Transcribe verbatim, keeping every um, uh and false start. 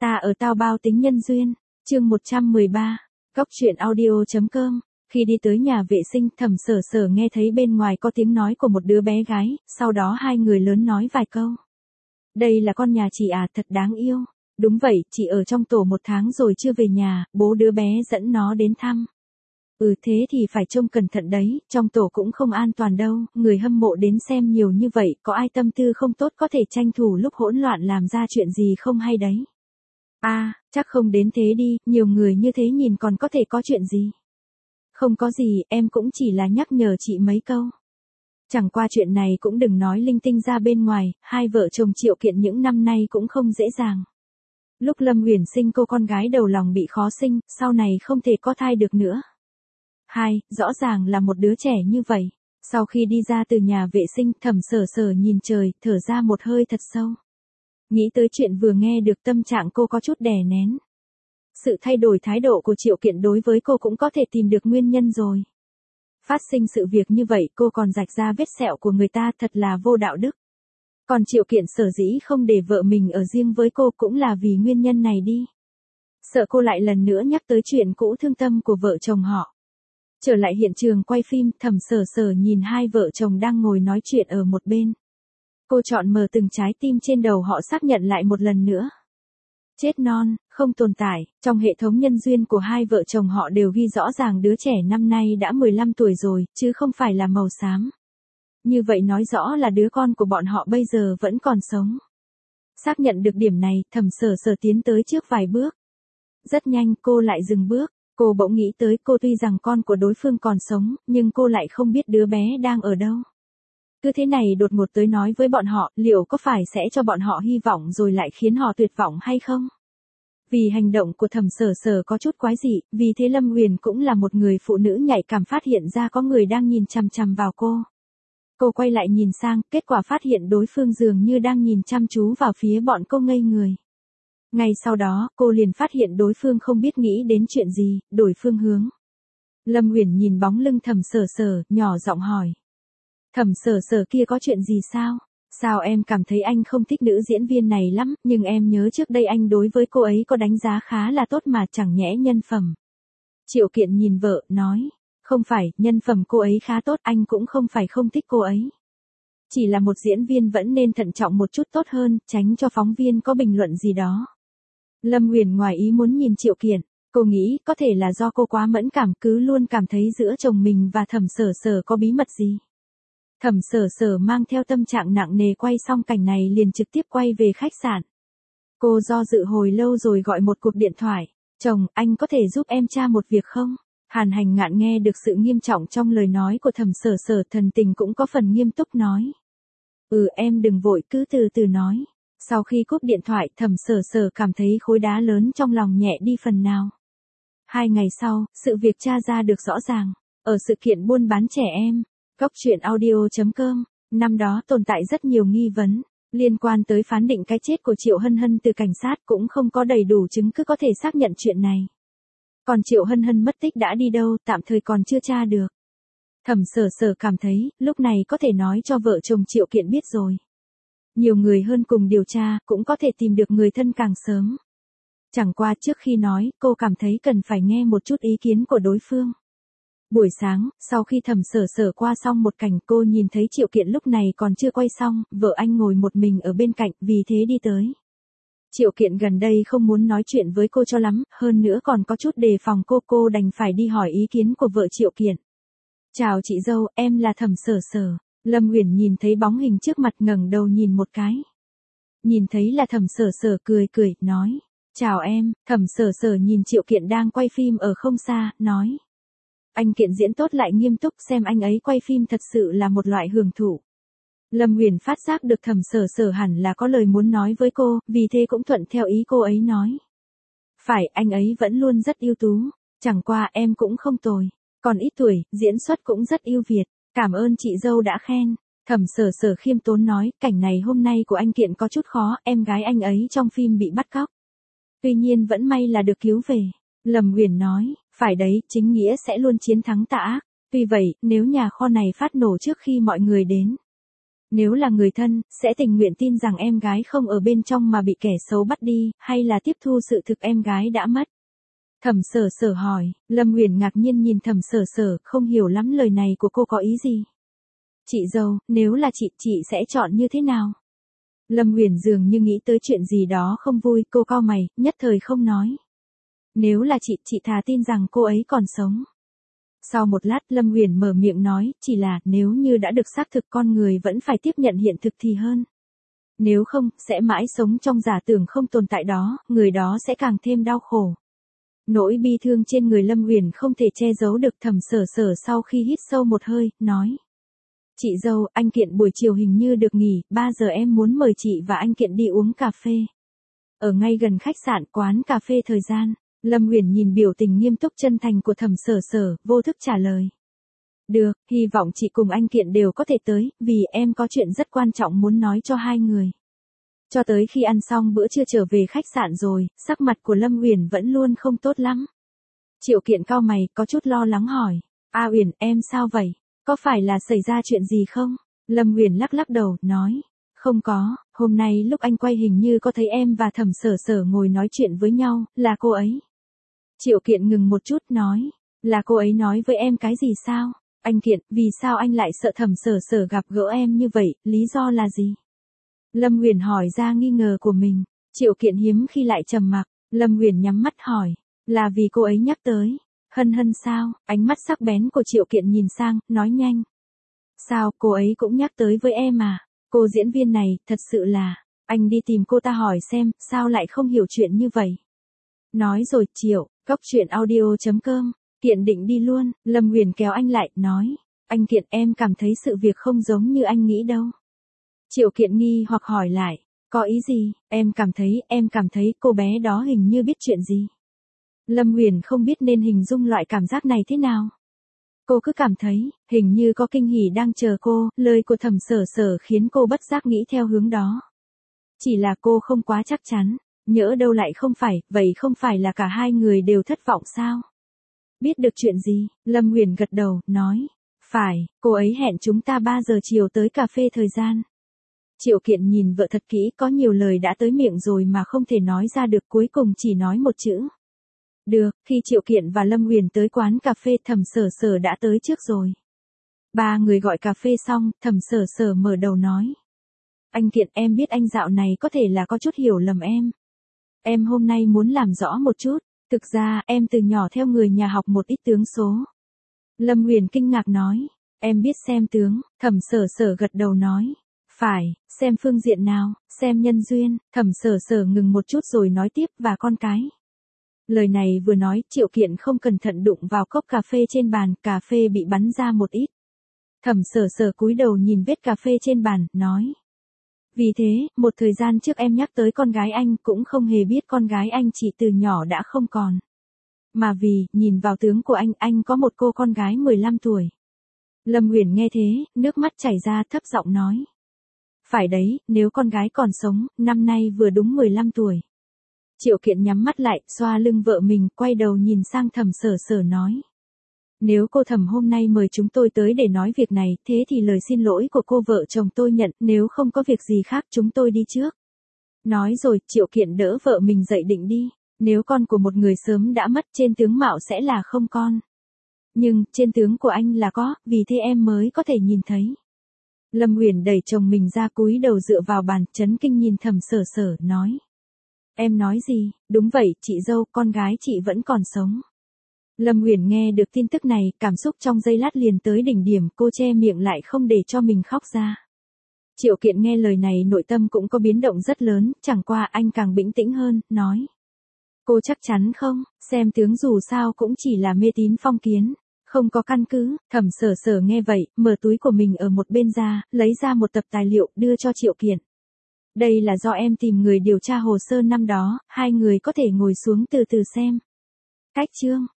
Ta ở tao bao tính nhân duyên, chương một trăm mười ba, Cóc truyện audio chấm com. Khi đi tới nhà vệ sinh, Thẩm Sở Sở nghe thấy bên ngoài có tiếng nói của một đứa bé gái, sau đó hai người lớn nói vài câu. Đây là con nhà chị à, thật đáng yêu. Đúng vậy, chị ở trong tổ một tháng rồi chưa về nhà, bố đứa bé dẫn nó đến thăm. Ừ thế thì phải trông cẩn thận đấy, trong tổ cũng không an toàn đâu, người hâm mộ đến xem nhiều như vậy, có ai tâm tư không tốt có thể tranh thủ lúc hỗn loạn làm ra chuyện gì không hay đấy. À, chắc không đến thế đi, nhiều người như thế nhìn còn có thể có chuyện gì. Không có gì, em cũng chỉ là nhắc nhở chị mấy câu. Chẳng qua chuyện này cũng đừng nói linh tinh ra bên ngoài, hai vợ chồng Triệu Kiện những năm nay cũng không dễ dàng. Lúc Lâm Uyển sinh cô con gái đầu lòng bị khó sinh, sau này không thể có thai được nữa. Hai, rõ ràng là một đứa trẻ như vậy. Sau khi đi ra từ nhà vệ sinh, Thẩm Sở Sở nhìn trời, thở ra một hơi thật sâu. Nghĩ tới chuyện vừa nghe được tâm trạng cô có chút đè nén. Sự thay đổi thái độ của Triệu Kiện đối với cô cũng có thể tìm được nguyên nhân rồi. Phát sinh sự việc như vậy cô còn rạch ra vết sẹo của người ta thật là vô đạo đức. Còn Triệu Kiện sở dĩ không để vợ mình ở riêng với cô cũng là vì nguyên nhân này đi. Sợ cô lại lần nữa nhắc tới chuyện cũ thương tâm của vợ chồng họ. Trở lại hiện trường quay phim, Thẩm Sở Sở nhìn hai vợ chồng đang ngồi nói chuyện ở một bên. Cô chọn mở từng trái tim trên đầu họ xác nhận lại một lần nữa. Chết non, không tồn tại, trong hệ thống nhân duyên của hai vợ chồng họ đều ghi rõ ràng đứa trẻ năm nay đã mười lăm tuổi rồi, chứ không phải là màu xám. Như vậy nói rõ là đứa con của bọn họ bây giờ vẫn còn sống. Xác nhận được điểm này, Thẩm Sở Sở tiến tới trước vài bước. Rất nhanh cô lại dừng bước, cô bỗng nghĩ tới cô tuy rằng con của đối phương còn sống, nhưng cô lại không biết đứa bé đang ở đâu. Cứ thế này đột ngột tới nói với bọn họ, liệu có phải sẽ cho bọn họ hy vọng rồi lại khiến họ tuyệt vọng hay không? Vì hành động của Thẩm Sở Sở có chút quái dị, vì thế Lâm Uyển cũng là một người phụ nữ nhạy cảm phát hiện ra có người đang nhìn chằm chằm vào cô. Cô quay lại nhìn sang, kết quả phát hiện đối phương dường như đang nhìn chăm chú vào phía bọn cô ngây người. Ngay sau đó, cô liền phát hiện đối phương không biết nghĩ đến chuyện gì, đổi phương hướng. Lâm Uyển nhìn bóng lưng Thẩm Sở Sở, nhỏ giọng hỏi. Thẩm Sở Sở kia có chuyện gì sao? Sao em cảm thấy anh không thích nữ diễn viên này lắm, nhưng em nhớ trước đây anh đối với cô ấy có đánh giá khá là tốt mà chẳng nhẽ nhân phẩm. Triệu Kiện nhìn vợ, nói. Không phải, nhân phẩm cô ấy khá tốt, anh cũng không phải không thích cô ấy. Chỉ là một diễn viên vẫn nên thận trọng một chút tốt hơn, tránh cho phóng viên có bình luận gì đó. Lâm Uyển ngoài ý muốn nhìn Triệu Kiện, cô nghĩ có thể là do cô quá mẫn cảm cứ luôn cảm thấy giữa chồng mình và Thẩm Sở Sở có bí mật gì. Thẩm Sở Sở mang theo tâm trạng nặng nề quay xong cảnh này liền trực tiếp quay về khách sạn. Cô do dự hồi lâu rồi gọi một cuộc điện thoại. Chồng, anh có thể giúp em tra một việc không? Hàn Hành Ngạn nghe được sự nghiêm trọng trong lời nói của Thẩm Sở Sở, thần tình cũng có phần nghiêm túc nói. Ừ em đừng vội, cứ từ từ nói. Sau khi cúp điện thoại, Thẩm Sở Sở cảm thấy khối đá lớn trong lòng nhẹ đi phần nào. Hai ngày sau, sự việc tra ra được rõ ràng. Ở sự kiện buôn bán trẻ em, Cóc truyện audio chấm com, năm đó tồn tại rất nhiều nghi vấn. Liên quan tới phán định cái chết của Triệu Hân Hân từ cảnh sát cũng không có đầy đủ chứng cứ có thể xác nhận chuyện này. Còn Triệu Hân Hân mất tích đã đi đâu, tạm thời còn chưa tra được. Thẩm Sở Sở cảm thấy, lúc này có thể nói cho vợ chồng Triệu Kiện biết rồi. Nhiều người hơn cùng điều tra, cũng có thể tìm được người thân càng sớm. Chẳng qua trước khi nói, cô cảm thấy cần phải nghe một chút ý kiến của đối phương. Buổi sáng, sau khi Thẩm Sở Sở qua xong một cảnh, cô nhìn thấy Triệu Kiện lúc này còn chưa quay xong, vợ anh ngồi một mình ở bên cạnh, vì thế đi tới. Triệu Kiện gần đây không muốn nói chuyện với cô cho lắm, hơn nữa còn có chút đề phòng cô, cô đành phải đi hỏi ý kiến của vợ Triệu Kiện. Chào chị dâu, em là Thẩm Sở Sở. Lâm Uyển nhìn thấy bóng hình trước mặt ngẩng đầu nhìn một cái. Nhìn thấy là Thẩm Sở Sở cười cười, nói. Chào em, Thẩm Sở Sở nhìn Triệu Kiện đang quay phim ở không xa, nói. Anh Kiện diễn tốt lại nghiêm túc, xem anh ấy quay phim thật sự là một loại hưởng thụ. Lâm Uyển phát giác được Thẩm Sở Sở hẳn là có lời muốn nói với cô, vì thế cũng thuận theo ý cô ấy nói. Phải, anh ấy vẫn luôn rất ưu tú, chẳng qua em cũng không tồi, còn ít tuổi, diễn xuất cũng rất ưu việt, cảm ơn chị dâu đã khen. Thẩm Sở Sở khiêm tốn nói, cảnh này hôm nay của anh Kiện có chút khó, em gái anh ấy trong phim bị bắt cóc. Tuy nhiên vẫn may là được cứu về. Lâm Uyển nói, phải đấy, chính nghĩa sẽ luôn chiến thắng tà ác. Tuy vậy, nếu nhà kho này phát nổ trước khi mọi người đến, Nếu là người thân, sẽ tình nguyện tin rằng em gái không ở bên trong mà bị kẻ xấu bắt đi, hay là tiếp thu sự thực em gái đã mất? Thẩm Sở Sở hỏi. Lâm Uyển ngạc nhiên nhìn Thẩm Sở Sở, không hiểu lắm lời này của cô có ý gì. Chị dâu, nếu là chị, chị sẽ chọn như thế nào? Lâm Uyển dường như nghĩ tới chuyện gì đó không vui, cô cau mày, nhất thời không nói. Nếu là chị, chị thà tin rằng cô ấy còn sống. Sau một lát Lâm Uyển mở miệng nói, chỉ là nếu như đã được xác thực con người vẫn phải tiếp nhận hiện thực thì hơn. Nếu không, sẽ mãi sống trong giả tưởng không tồn tại đó, người đó sẽ càng thêm đau khổ. Nỗi bi thương trên người Lâm Uyển không thể che giấu được. Thẩm Sở Sở sau khi hít sâu một hơi, nói. Chị dâu, anh Kiện buổi chiều hình như được nghỉ, ba giờ em muốn mời chị và anh Kiện đi uống cà phê. Ở ngay gần khách sạn quán cà phê thời gian. Lâm Uyển nhìn biểu tình nghiêm túc chân thành của Thẩm Sở Sở, vô thức trả lời. Được, hy vọng chị cùng anh Kiện đều có thể tới, vì em có chuyện rất quan trọng muốn nói cho hai người. Cho tới khi ăn xong bữa trưa trở về khách sạn rồi, sắc mặt của Lâm Uyển vẫn luôn không tốt lắm. Triệu Kiện cau mày, có chút lo lắng hỏi. A Uyển, em sao vậy? Có phải là xảy ra chuyện gì không? Lâm Uyển lắc lắc đầu, nói. Không có, hôm nay lúc anh quay hình như có thấy em và Thẩm Sở Sở ngồi nói chuyện với nhau, là cô ấy. Triệu Kiện ngừng một chút, nói. Là cô ấy nói với em cái gì sao? Anh Kiện, vì sao anh lại sợ Thẩm Sở Sở gặp gỡ em như vậy, lý do là gì? Lâm Uyển hỏi ra nghi ngờ của mình. Triệu Kiện hiếm khi lại trầm mặc. Lâm Uyển nhắm mắt hỏi. Là vì cô ấy nhắc tới. Hân Hân sao? Ánh mắt sắc bén của Triệu Kiện nhìn sang, nói nhanh. Sao, cô ấy cũng nhắc tới với em à? Cô diễn viên này, thật sự là. Anh đi tìm cô ta hỏi xem, sao lại không hiểu chuyện như vậy? Nói rồi, Triệu, góc chuyện audio chấm com. Kiện định đi luôn. Lâm Uyển kéo anh lại, nói. Anh Kiện, em cảm thấy sự việc không giống như anh nghĩ đâu. Triệu Kiện nghi hoặc hỏi lại. Có ý gì? Em cảm thấy, em cảm thấy cô bé đó hình như biết chuyện gì. Lâm Uyển không biết nên hình dung loại cảm giác này thế nào. Cô cứ cảm thấy, hình như có kinh hỉ đang chờ cô, lời của Thẩm Sở Sở khiến cô bất giác nghĩ theo hướng đó. Chỉ là cô không quá chắc chắn, nhỡ đâu lại không phải, vậy không phải là cả hai người đều thất vọng sao? Biết được chuyện gì? Lâm Uyển gật đầu, nói. Phải, cô ấy hẹn chúng ta ba giờ chiều tới cà phê thời gian. Triệu Kiện nhìn vợ thật kỹ, có nhiều lời đã tới miệng rồi mà không thể nói ra được, cuối cùng chỉ nói một chữ. Được, khi Triệu Kiện và Lâm Uyển tới quán cà phê, Thẩm Sở Sở đã tới trước rồi. Ba người gọi cà phê xong, Thẩm Sở Sở mở đầu nói. Anh Kiện, em biết anh dạo này có thể là có chút hiểu lầm em. Em hôm nay muốn làm rõ một chút, thực ra em từ nhỏ theo người nhà học một ít tướng số. Lâm Uyển kinh ngạc nói. Em biết xem tướng. Thẩm Sở Sở gật đầu nói. Phải, xem phương diện nào, xem nhân duyên. Thẩm Sở Sở ngừng một chút rồi nói tiếp, và con cái. Lời này vừa nói, Triệu Kiện không cẩn thận đụng vào cốc cà phê trên bàn, cà phê bị bắn ra một ít. Thẩm Sở Sở cúi đầu nhìn vết cà phê trên bàn, nói. Vì thế, một thời gian trước em nhắc tới con gái anh, cũng không hề biết con gái anh chỉ từ nhỏ đã không còn. Mà vì, nhìn vào tướng của anh, anh có một cô con gái mười lăm tuổi. Lâm Uyển nghe thế, nước mắt chảy ra, thấp giọng nói. Phải đấy, nếu con gái còn sống, năm nay vừa đúng mười lăm tuổi. Triệu Kiện nhắm mắt lại, xoa lưng vợ mình, quay đầu nhìn sang Thẩm Sở Sở nói. Nếu cô Thẩm hôm nay mời chúng tôi tới để nói việc này, thế thì lời xin lỗi của cô vợ chồng tôi nhận, nếu không có việc gì khác chúng tôi đi trước. Nói rồi, Triệu Kiện đỡ vợ mình dậy định đi. Nếu con của một người sớm đã mất, trên tướng mạo sẽ là không con. Nhưng, trên tướng của anh là có, vì thế em mới có thể nhìn thấy. Lâm Uyển đẩy chồng mình ra, cúi đầu dựa vào bàn, chấn kinh nhìn Thẩm Sở Sở, nói. Em nói gì? Đúng vậy, chị dâu, con gái chị vẫn còn sống. Lâm Uyển nghe được tin tức này, cảm xúc trong giây lát liền tới đỉnh điểm, cô che miệng lại không để cho mình khóc ra. Triệu Kiện nghe lời này nội tâm cũng có biến động rất lớn, chẳng qua anh càng bình tĩnh hơn, nói. Cô chắc chắn không, xem tướng dù sao cũng chỉ là mê tín phong kiến, không có căn cứ. Thẩm Sở Sở nghe vậy, mở túi của mình ở một bên ra, lấy ra một tập tài liệu, đưa cho Triệu Kiện. Đây là do em tìm người điều tra hồ sơ năm đó, hai người có thể ngồi xuống từ từ xem. Cách chương.